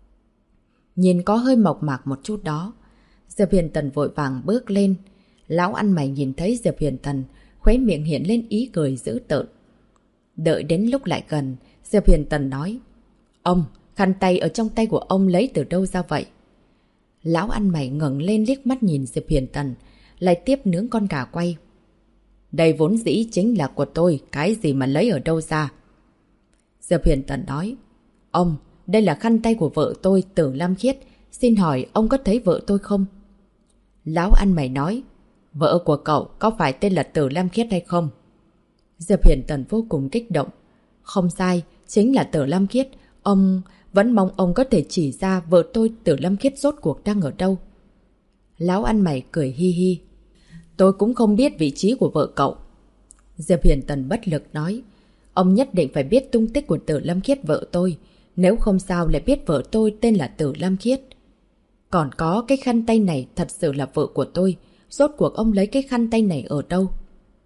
Nhìn có hơi mộc mạc một chút đó. Diệp Huyền Tần vội vàng bước lên. Lão ăn mày nhìn thấy Diệp Huyền Tần, khóe miệng hiện lên ý cười dữ tợn. Đợi đến lúc lại gần, Diệp Huyền Tần nói: Ông, khăn tay ở trong tay của ông lấy từ đâu ra vậy? Lão ăn mày ngẩng lên liếc mắt nhìn Diệp Huyền Tần, lại tiếp nướng con gà quay. Đây vốn dĩ chính là của tôi, cái gì mà lấy ở đâu ra? Diệp Huyền Tần nói: Ông, đây là khăn tay của vợ tôi, Tử Lam Khiết. Xin hỏi ông có thấy vợ tôi không? Lão ăn mày nói: Vợ của cậu có phải tên là Tử Lam Khiết hay không? Diệp Huyền Tần vô cùng kích động. Không sai, chính là Tử Lam Khiết. Ông vẫn mong ông có thể chỉ ra vợ tôi Tử Lam Khiết rốt cuộc đang ở đâu. Lão ăn mày cười hi hi. Tôi cũng không biết vị trí của vợ cậu. Diệp Huyền Tần bất lực nói: Ông nhất định phải biết tung tích của Tử Lam Khiết vợ tôi. Nếu không sao lại biết vợ tôi tên là Tử Lam Khiết. Còn có cái khăn tay này thật sự là vợ của tôi. Rốt cuộc ông lấy cái khăn tay này ở đâu?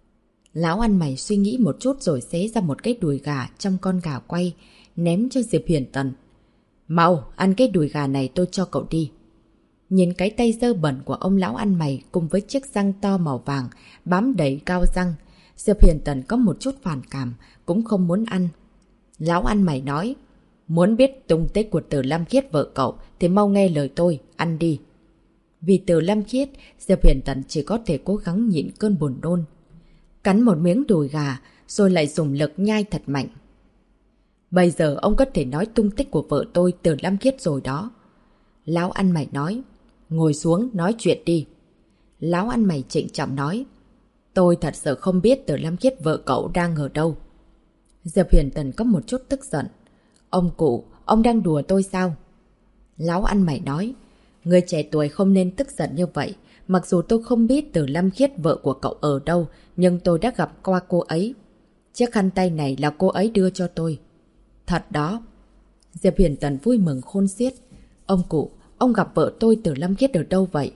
Lão ăn mày suy nghĩ một chút rồi xé ra một cái đùi gà trong con gà quay, ném cho Diệp Huyền Tần. Mau, ăn cái đùi gà này tôi cho cậu đi. Nhìn cái tay dơ bẩn của ông lão ăn mày cùng với chiếc răng to màu vàng bám đầy cao răng, Diệp Huyền Tần có một chút phản cảm, cũng không muốn ăn. Lão ăn mày nói: Muốn biết tung tích của Tử Lam Khiết vợ cậu thì mau nghe lời tôi, ăn đi. Vì Tử Lam Khiết, Diệp Huyền Tần chỉ có thể cố gắng nhịn cơn buồn nôn. Cắn một miếng đùi gà, rồi lại dùng lực nhai thật mạnh. Bây giờ ông có thể nói tung tích của vợ tôi Tử Lam Khiết rồi đó. Lão ăn mày nói: Ngồi xuống, nói chuyện đi. Lão ăn mày trịnh trọng nói: Tôi thật sự không biết Tử Lam Khiết vợ cậu đang ở đâu. Diệp Huyền Tần có một chút tức giận. Ông cụ, ông đang đùa tôi sao? Lão ăn mày nói: Người trẻ tuổi không nên tức giận như vậy. Mặc dù tôi không biết Tử Lam Khiết vợ của cậu ở đâu, nhưng tôi đã gặp qua cô ấy. Chiếc khăn tay này là cô ấy đưa cho tôi. Thật đó. Diệp Huyền Tần vui mừng khôn xiết. Ông cụ, ông gặp vợ tôi Tử Lam Khiết ở đâu vậy?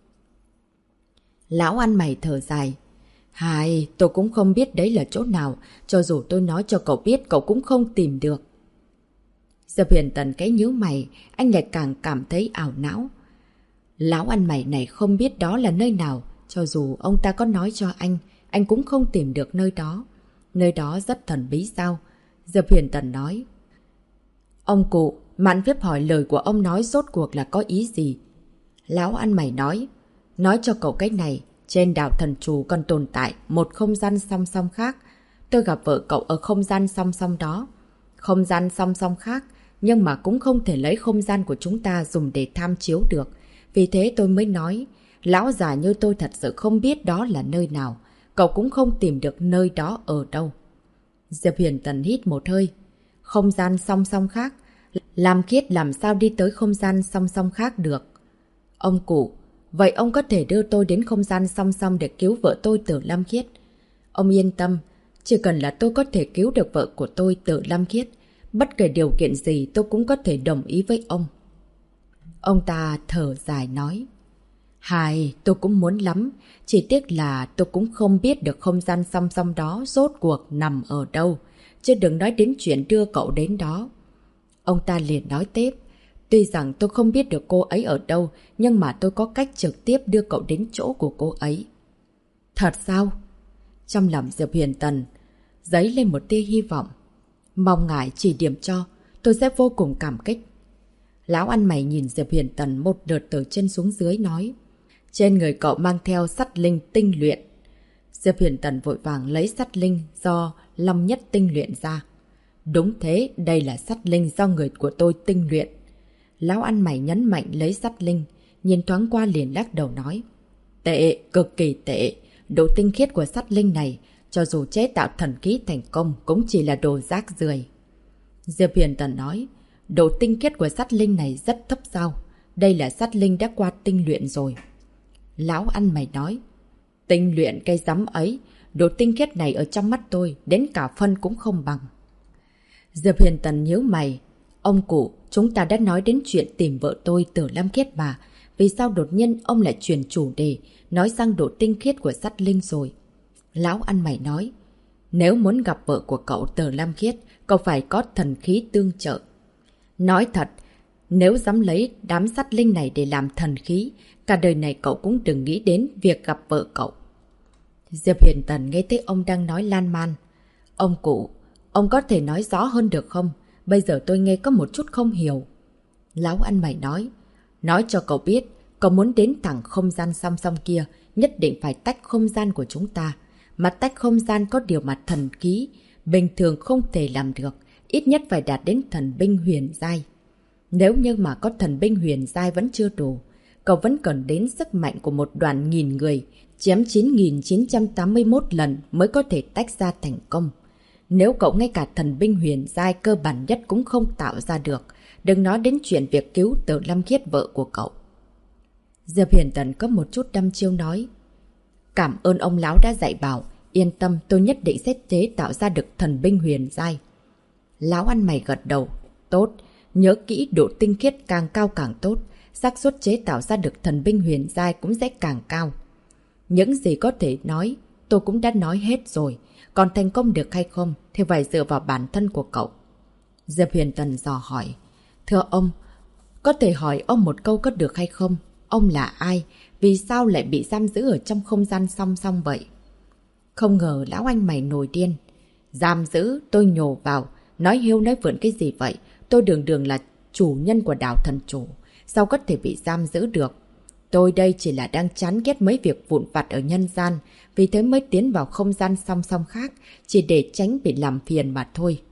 Lão ăn mày thở dài. Hài, tôi cũng không biết đấy là chỗ nào. Cho dù tôi nói cho cậu biết, cậu cũng không tìm được. Diệp Huyền Tần cái nhíu mày, anh lại càng cảm thấy ảo não. Lão ăn mày này không biết đó là nơi nào. Cho dù ông ta có nói cho anh cũng không tìm được nơi đó. Nơi đó rất thần bí sao? Diệp Huyền Tần nói. Ông cụ, Mạn Viếp hỏi lời của ông nói rốt cuộc là có ý gì? Lão ăn mày nói cho cậu cái này. Trên đảo Thần Trù còn tồn tại một không gian song song khác. Tôi gặp vợ cậu ở không gian song song đó. Không gian song song khác, nhưng mà cũng không thể lấy không gian của chúng ta dùng để tham chiếu được. Vì thế tôi mới nói, lão già như tôi thật sự không biết đó là nơi nào. Cậu cũng không tìm được nơi đó ở đâu. Diệp Huyền Tần hít một hơi. Không gian song song khác? Lam Khiết làm sao đi tới không gian song song khác được? Ông cụ, vậy ông có thể đưa tôi đến không gian song song để cứu vợ tôi Tử Lam Khiết. Ông yên tâm, chỉ cần là tôi có thể cứu được vợ của tôi Tử Lam Khiết, bất kể điều kiện gì tôi cũng có thể đồng ý với ông. Ông ta thở dài nói. Hài, tôi cũng muốn lắm, chỉ tiếc là tôi cũng không biết được không gian song song đó rốt cuộc nằm ở đâu, chứ đừng nói đến chuyện đưa cậu đến đó. Ông ta liền nói tiếp. Tuy rằng tôi không biết được cô ấy ở đâu, nhưng mà tôi có cách trực tiếp đưa cậu đến chỗ của cô ấy. Thật sao? Trong lòng Diệp Huyền Tần dấy lên một tia hy vọng. Mong ngài chỉ điểm cho, tôi sẽ vô cùng cảm kích. Lão ăn mày nhìn Diệp Huyền Tần một lượt từ trên xuống dưới nói. Trên người cậu mang theo sắt linh tinh luyện. Diệp Huyền Tần vội vàng lấy sắt linh do Long Nhất tinh luyện ra. Đúng thế, đây là sắt linh do người của tôi tinh luyện. Lão ăn mày nhấn mạnh lấy sắt linh, nhìn thoáng qua liền lắc đầu nói. Tệ, cực kỳ tệ. Độ tinh khiết của sắt linh này, cho dù chế tạo thần khí thành công cũng chỉ là đồ rác rưởi. Diệp Huyền Tần nói. Độ tinh khiết của sắt linh này rất thấp sao? Đây là sắt linh đã qua tinh luyện rồi. Lão ăn mày nói. Tinh luyện cây rắm ấy, độ tinh khiết này ở trong mắt tôi đến cả phân cũng không bằng. Diệp Huyền Tần nhíu mày. Ông cụ, chúng ta đã nói đến chuyện tìm vợ tôi Tử Lam Khiết mà. Vì sao đột nhiên ông lại chuyển chủ đề, nói sang độ tinh khiết của sắt linh rồi? Lão ăn mày nói. Nếu muốn gặp vợ của cậu Tử Lam Khiết, cậu phải có thần khí tương trợ. Nói thật, nếu dám lấy đám sắt linh này để làm thần khí, cả đời này cậu cũng đừng nghĩ đến việc gặp vợ cậu. Diệp Huyền Tần nghe thấy ông đang nói lan man. Ông cụ, ông có thể nói rõ hơn được không? Bây giờ tôi nghe có một chút không hiểu. Lão ăn mày nói. Nói cho cậu biết, cậu muốn đến thẳng không gian song song kia, nhất định phải tách không gian của chúng ta. Mà tách không gian có điều mà thần khí bình thường không thể làm được, ít nhất phải đạt đến thần binh huyền giai. Nếu như mà có thần binh huyền giai vẫn chưa đủ, cậu vẫn cần đến sức mạnh của một đoàn nghìn người, chém 9.981 lần mới có thể tách ra thành công. Nếu cậu ngay cả thần binh huyền giai cơ bản nhất cũng không tạo ra được, đừng nói đến chuyện việc cứu Tử Lam Khiết vợ của cậu. Diệp Huyền Tần có một chút đăm chiêu nói. Cảm ơn ông lão đã dạy bảo, yên tâm tôi nhất định sẽ chế tạo ra được thần binh huyền giai. Lão ăn mày gật đầu. Tốt, nhớ kỹ độ tinh khiết càng cao càng tốt, xác suất chế tạo ra được thần binh huyền giai cũng sẽ càng cao. Những gì có thể nói, tôi cũng đã nói hết rồi. Còn thành công được hay không thì phải dựa vào bản thân của cậu. Diệp Huyền Tần dò hỏi. Thưa ông, có thể hỏi ông một câu có được hay không? Ông là ai? Vì sao lại bị giam giữ ở trong không gian song song vậy? Không ngờ lão anh mày nổi điên. Giam giữ, tôi nhổ vào. Nói hiêu nói vượn cái gì vậy? Tôi đường đường là chủ nhân của đảo thần chủ. Sao có thể bị giam giữ được? Tôi đây chỉ là đang chán ghét mấy việc vụn vặt ở nhân gian. Vì thế mới tiến vào không gian song song khác. Chỉ để tránh bị làm phiền mà thôi.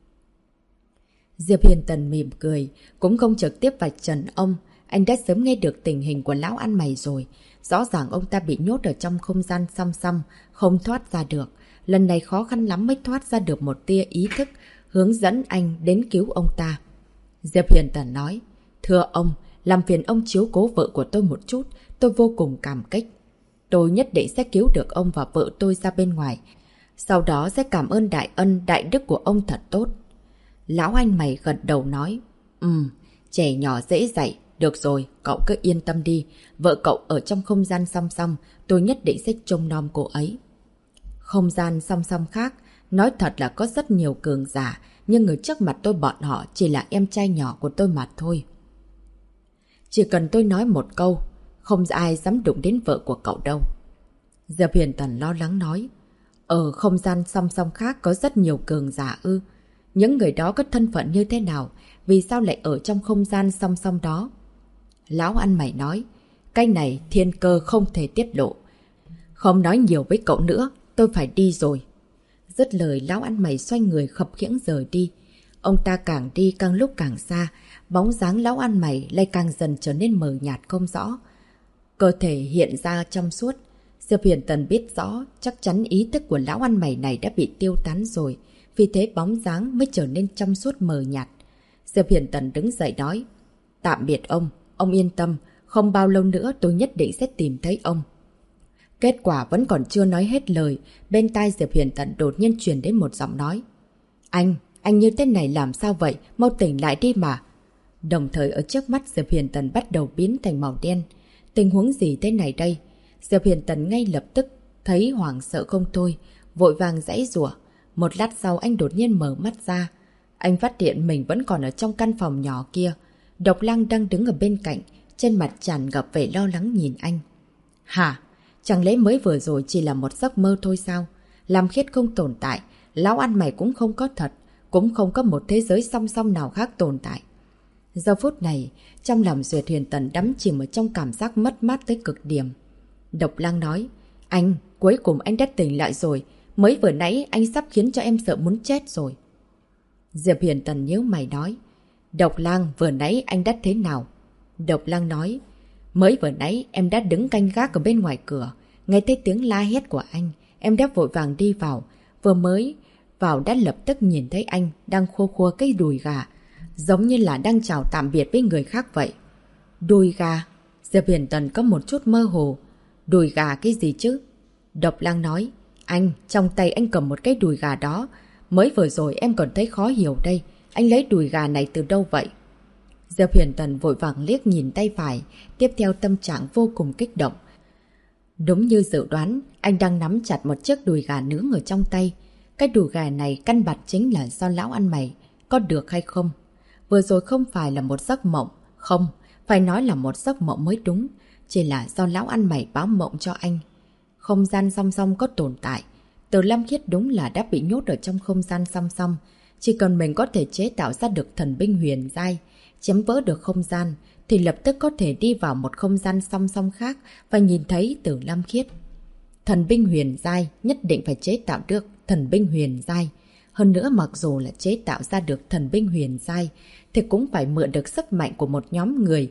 Diệp Hiền Tần mỉm cười. Cũng không trực tiếp vạch trần ông. Anh đã sớm nghe được tình hình của lão ăn mày rồi. Rõ ràng ông ta bị nhốt ở trong không gian song song, không thoát ra được. Lần này khó khăn lắm mới thoát ra được một tia ý thức, hướng dẫn anh đến cứu ông ta. Diệp Hiền Tần nói, thưa ông, làm phiền ông chiếu cố vợ của tôi một chút, tôi vô cùng cảm kích. Tôi nhất định sẽ cứu được ông và vợ tôi ra bên ngoài. Sau đó sẽ cảm ơn đại ân, đại đức của ông thật tốt. Lão anh mày gật đầu nói, trẻ nhỏ dễ dạy. Được rồi, cậu cứ yên tâm đi. Vợ cậu ở trong không gian song song, tôi nhất định sẽ trông nom cô ấy. Không gian song song khác, nói thật là có rất nhiều cường giả, nhưng người trước mặt tôi bọn họ chỉ là em trai nhỏ của tôi mà thôi. Chỉ cần tôi nói một câu, không ai dám đụng đến vợ của cậu đâu. Diệp Huyền Tần lo lắng nói, ở không gian song song khác có rất nhiều cường giả ư. Những người đó có thân phận như thế nào? Vì sao lại ở trong không gian song song đó? Lão ăn mày nói, cái này thiên cơ không thể tiết lộ. Không nói nhiều với cậu nữa, tôi phải đi rồi. Dứt lời lão ăn mày xoay người khập khiễng rời đi. Ông ta càng đi càng lúc càng xa, bóng dáng lão ăn mày lại càng dần trở nên mờ nhạt không rõ. Cơ thể hiện ra trong suốt. Diệp Huyền Tần biết rõ chắc chắn ý thức của lão ăn mày này đã bị tiêu tán rồi, vì thế bóng dáng mới trở nên trong suốt mờ nhạt. Diệp Huyền Tần đứng dậy nói, tạm biệt ông yên tâm, không bao lâu nữa tôi nhất định sẽ tìm thấy ông. Kết quả vẫn còn chưa nói hết lời, bên tai Diệp Huyền Tần đột nhiên truyền đến một giọng nói. Anh như thế này làm sao vậy? Mau tỉnh lại đi mà. Đồng thời ở trước mắt Diệp Huyền Tần bắt đầu biến thành màu đen. Tình huống gì thế này đây? Diệp Huyền Tần ngay lập tức thấy hoảng sợ không thôi, vội vàng giãy giụa. Một lát sau anh đột nhiên mở mắt ra. Anh phát hiện mình vẫn còn ở trong căn phòng nhỏ kia. Độc Lang đang đứng ở bên cạnh, trên mặt tràn ngập vẻ lo lắng nhìn anh. Hả? Chẳng lẽ mới vừa rồi chỉ là một giấc mơ thôi sao? Lam Khiết không tồn tại, lão ăn mày cũng không có thật, cũng không có một thế giới song song nào khác tồn tại. Giờ phút này, trong lòng Duyệt Huyền Tần đắm chìm ở trong cảm giác mất mát tới cực điểm. Độc Lang nói, anh, cuối cùng anh đã tỉnh lại rồi, mới vừa nãy anh sắp khiến cho em sợ muốn chết rồi. Diệp Huyền Tần nhíu mày nói, Độc Lang, vừa nãy anh đã thế nào? Độc Lang nói, mới vừa nãy em đã đứng canh gác ở bên ngoài cửa, nghe thấy tiếng la hét của anh, em đã vội vàng đi vào, vừa mới vào đã lập tức nhìn thấy anh đang khua khua cái đùi gà, giống như là đang chào tạm biệt với người khác vậy. Đùi gà? Diệp Huyền Tần có một chút mơ hồ. Đùi gà cái gì chứ? Độc Lang nói, anh, trong tay anh cầm một cái đùi gà đó, mới vừa rồi em còn thấy khó hiểu đây, anh lấy đùi gà này từ đâu vậy? Diệp Huyền Tần vội vàng liếc nhìn tay phải, tiếp theo tâm trạng vô cùng kích động. Đúng như dự đoán, anh đang nắm chặt một chiếc đùi gà nướng ở trong tay. Cái đùi gà này căn bản chính là do lão ăn mày, có được hay không? Vừa rồi không phải là một giấc mộng, không, phải nói là một giấc mộng mới đúng, chỉ là do lão ăn mày báo mộng cho anh. Không gian song song có tồn tại, Từ Lam Khiết đúng là đã bị nhốt ở trong không gian song song, chỉ cần mình có thể chế tạo ra được thần binh huyền giai, chém vỡ được không gian, thì lập tức có thể đi vào một không gian song song khác và nhìn thấy Từ Lam Khiết. Thần binh huyền giai nhất định phải chế tạo được thần binh huyền giai. Hơn nữa mặc dù là chế tạo ra được thần binh huyền giai thì cũng phải mượn được sức mạnh của một nhóm người.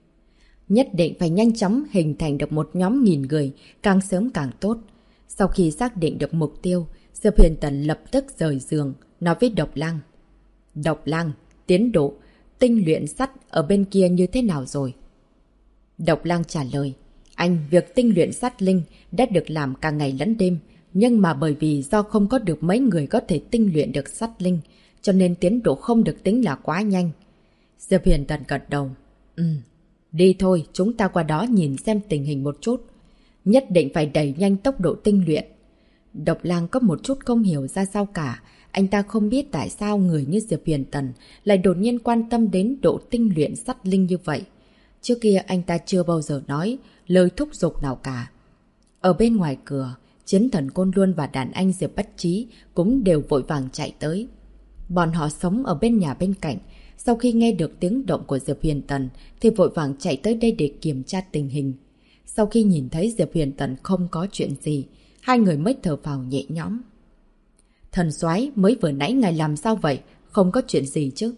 Nhất định phải nhanh chóng hình thành được một nhóm nghìn người, càng sớm càng tốt. Sau khi xác định được mục tiêu, Diệp Huyền Tần lập tức rời giường, nói với Độc Lang. Độc Lang, tiến độ tinh luyện sắt ở bên kia như thế nào rồi? Độc Lang trả lời, anh, việc tinh luyện sắt linh đã được làm cả ngày lẫn đêm, nhưng mà bởi vì do không có được mấy người có thể tinh luyện được sắt linh, cho nên tiến độ không được tính là quá nhanh. Diệp Huyền Tần gật đầu. Đi thôi, chúng ta qua đó nhìn xem tình hình một chút. Nhất định phải đẩy nhanh tốc độ tinh luyện. Độc Lang có một chút không hiểu ra sao cả. Anh ta không biết tại sao người như Diệp Huyền Tần lại đột nhiên quan tâm đến độ tinh luyện sắt linh như vậy. Trước kia anh ta chưa bao giờ nói lời thúc giục nào cả. Ở bên ngoài cửa, Chiến Thần Côn Luân và đàn anh Diệp Bách Trí cũng đều vội vàng chạy tới. Bọn họ sống ở bên nhà bên cạnh. Sau khi nghe được tiếng động của Diệp Huyền Tần thì vội vàng chạy tới đây để kiểm tra tình hình. Sau khi nhìn thấy Diệp Huyền Tần không có chuyện gì, hai người mới thở phào nhẹ nhõm. Thần soái, mới vừa nãy ngài làm sao vậy? Không có chuyện gì chứ?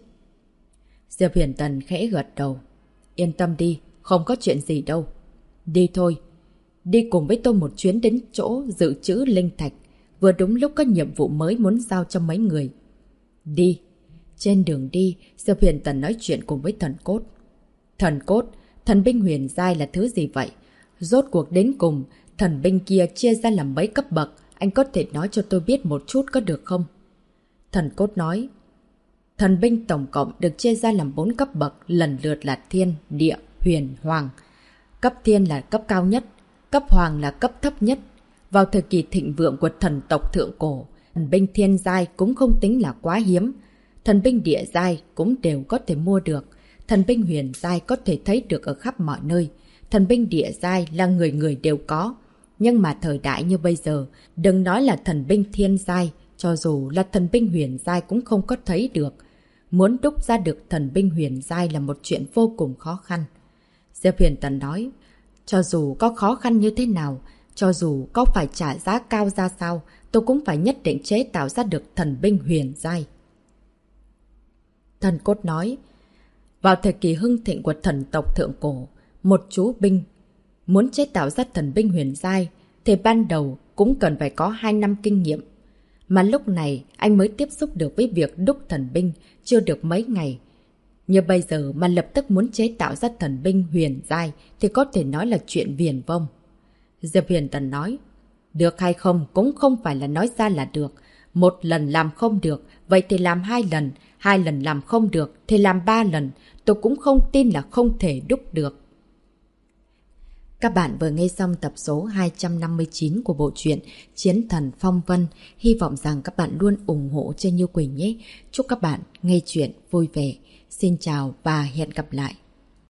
Diệp Huyền Tần khẽ gật đầu. Yên tâm đi, không có chuyện gì đâu. Đi thôi. Đi cùng với tôi một chuyến đến chỗ dự trữ linh thạch. Vừa đúng lúc có nhiệm vụ mới muốn giao cho mấy người. Đi. Trên đường đi, Diệp Huyền Tần nói chuyện cùng với thần cốt. Thần cốt, thần binh huyền giai là thứ gì vậy? Rốt cuộc đến cùng, thần binh kia chia ra làm mấy cấp bậc, anh có thể nói cho tôi biết một chút có được không? Thần cốt nói, thần binh tổng cộng được chia ra làm 4 cấp bậc, lần lượt là thiên, địa, huyền, hoàng. Cấp thiên là cấp cao nhất, cấp hoàng là cấp thấp nhất. Vào thời kỳ thịnh vượng của thần tộc thượng cổ, thần binh thiên giai cũng không tính là quá hiếm. Thần binh địa giai cũng đều có thể mua được. Thần binh huyền giai có thể thấy được ở khắp mọi nơi. Thần binh địa giai là người người đều có. Nhưng mà thời đại như bây giờ, đừng nói là thần binh thiên giai, cho dù là thần binh huyền giai cũng không có thấy được. Muốn đúc ra được thần binh huyền giai là một chuyện vô cùng khó khăn. Diệp Huyền Tần nói, cho dù có khó khăn như thế nào, cho dù có phải trả giá cao ra sao, tôi cũng phải nhất định chế tạo ra được thần binh huyền giai. Thần cốt nói, vào thời kỳ hưng thịnh của thần tộc thượng cổ, một chú binh muốn chế tạo ra thần binh huyền giai thì ban đầu cũng cần phải có 2 năm kinh nghiệm. Mà lúc này anh mới tiếp xúc được với việc đúc thần binh chưa được mấy ngày. Như bây giờ mà lập tức muốn chế tạo ra thần binh huyền giai thì có thể nói là chuyện viển vông. Diệp Huyền Tần nói, được hay không cũng không phải là nói ra là được. Một lần làm không được, vậy thì làm 2 lần. 2 lần làm không được thì làm 3 lần. Tôi cũng không tin là không thể đúc được. Các bạn vừa nghe xong tập số 259 của bộ truyện Chiến Thần Phong Vân. Hy vọng rằng các bạn luôn ủng hộ cho Như Quỳnh nhé. Chúc các bạn nghe chuyện vui vẻ. Xin chào và hẹn gặp lại.